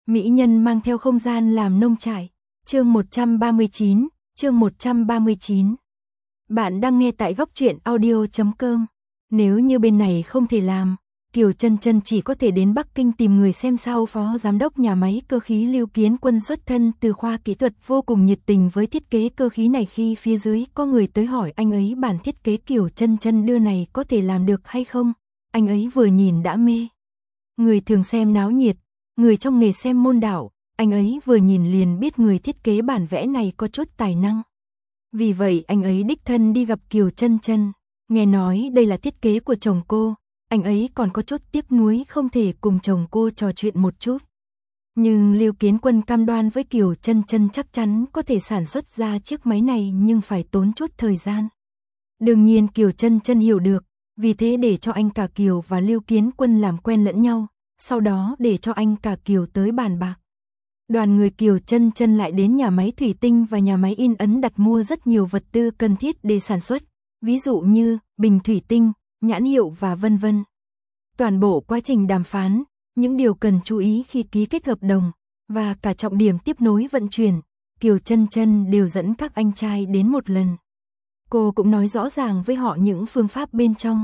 Mỹ nhân mang theo không gian làm nông trại. Chương 139, chương 139. Bạn đang nghe tại góc truyện audio.com. Nếu như bên này không thể làm, Kiều Chân Chân chỉ có thể đến Bắc Kinh tìm người xem sao. Phó giám đốc nhà máy cơ khí Lưu Kiến Quân xuất thân từ khoa kỹ thuật, vô cùng nhiệt tình với thiết kế cơ khí này. Khi phía dưới có người tới hỏi anh ấy bản thiết kế Kiều Chân Chân đưa này có thể làm được hay không, anh ấy vừa nhìn đã mê. Người thường xem náo nhiệt, người trong nghề xem môn đạo, anh ấy vừa nhìn liền biết người thiết kế bản vẽ này có chút tài năng. Vì vậy anh ấy đích thân đi gặp Kiều Chân Chân, nghe nói đây là thiết kế của chồng cô, anh ấy còn có chút tiếc nuối không thể cùng chồng cô trò chuyện một chút. Nhưng Lưu Kiến Quân cam đoan với Kiều Chân Chân chắc chắn có thể sản xuất ra chiếc máy này, nhưng phải tốn chút thời gian. Đương nhiên Kiều Chân Chân hiểu được, vì thế để cho anh cả Kiều và Lưu Kiến Quân làm quen lẫn nhau, sau đó để cho anh cả Kiều tới bàn bạc. Đoàn người Kiều Chân Chân lại đến nhà máy thủy tinh và nhà máy in ấn đặt mua rất nhiều vật tư cần thiết để sản xuất, ví dụ như bình thủy tinh, nhãn hiệu và vân vân. Toàn bộ quá trình đàm phán, những điều cần chú ý khi ký kết hợp đồng và cả trọng điểm tiếp nối vận chuyển, Kiều Chân Chân đều dẫn các anh trai đến một lần. Cô cũng nói rõ ràng với họ những phương pháp bên trong.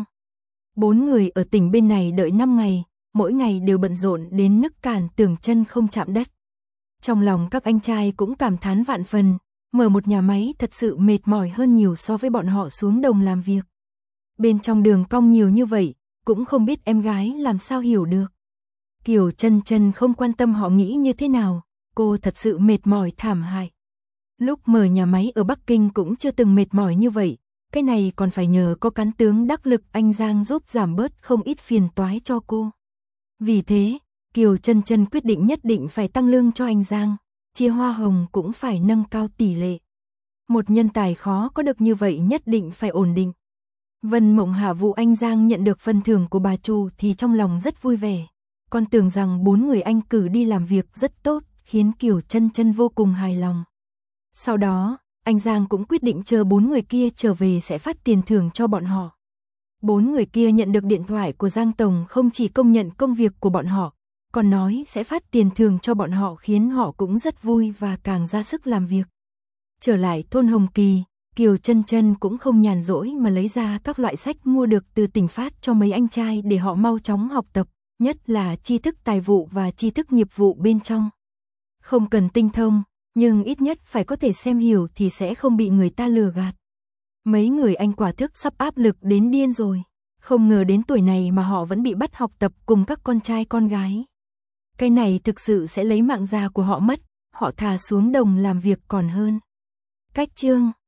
4 người ở tỉnh bên này đợi 5 ngày, mỗi ngày đều bận rộn đến nức cản tưởng chân không chạm đất. Trong lòng các anh trai cũng cảm thán vạn phần, mở một nhà máy thật sự mệt mỏi hơn nhiều so với bọn họ xuống đồng làm việc. Bên trong đường cong nhiều như vậy, cũng không biết em gái làm sao hiểu được. Kiều Chân Chân không quan tâm họ nghĩ như thế nào, cô thật sự mệt mỏi thảm hại. Lúc mở nhà máy ở Bắc Kinh cũng chưa từng mệt mỏi như vậy, cái này còn phải nhờ có cán tướng đắc lực anh Giang giúp giảm bớt không ít phiền toái cho cô. Vì thế, Kiều Chân Chân quyết định nhất định phải tăng lương cho anh Giang, chia hoa hồng cũng phải nâng cao tỷ lệ. Một nhân tài khó có được như vậy nhất định phải ổn định. Vân Mộng hạ vụ anh Giang nhận được phần thưởng của bà chủ thì trong lòng rất vui vẻ. Con tưởng rằng 4 người anh cử đi làm việc rất tốt, khiến Kiều Chân Chân vô cùng hài lòng. Sau đó, anh Giang cũng quyết định chờ 4 người kia trở về sẽ phát tiền thưởng cho bọn họ. 4 người kia nhận được điện thoại của Giang Tổng không chỉ công nhận công việc của bọn họ, còn nói sẽ phát tiền thưởng cho bọn họ, khiến họ cũng rất vui và càng ra sức làm việc. Trở lại thôn Hồng Kỳ, Kiều Chân Chân cũng không nhàn rỗi mà lấy ra các loại sách mua được từ tỉnh phát cho mấy anh trai để họ mau chóng học tập, nhất là tri thức tài vụ và tri thức nghiệp vụ bên trong. Không cần tinh thông, nhưng ít nhất phải có thể xem hiểu thì sẽ không bị người ta lừa gạt. Mấy người anh quả thức sắp áp lực đến điên rồi, không ngờ đến tuổi này mà họ vẫn bị bắt học tập cùng các con trai con gái. Cái này thực sự sẽ lấy mạng già của họ mất, họ thà xuống đồng làm việc còn hơn. Cách chương